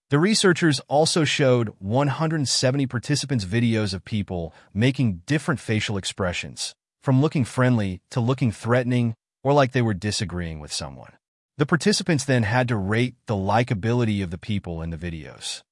The researchers also showed 170 participants' videos of people making different facial expressions, from looking friendly to looking threatening or like they were disagreeing with someone. The participants then had to rate the likability of the people in the videos.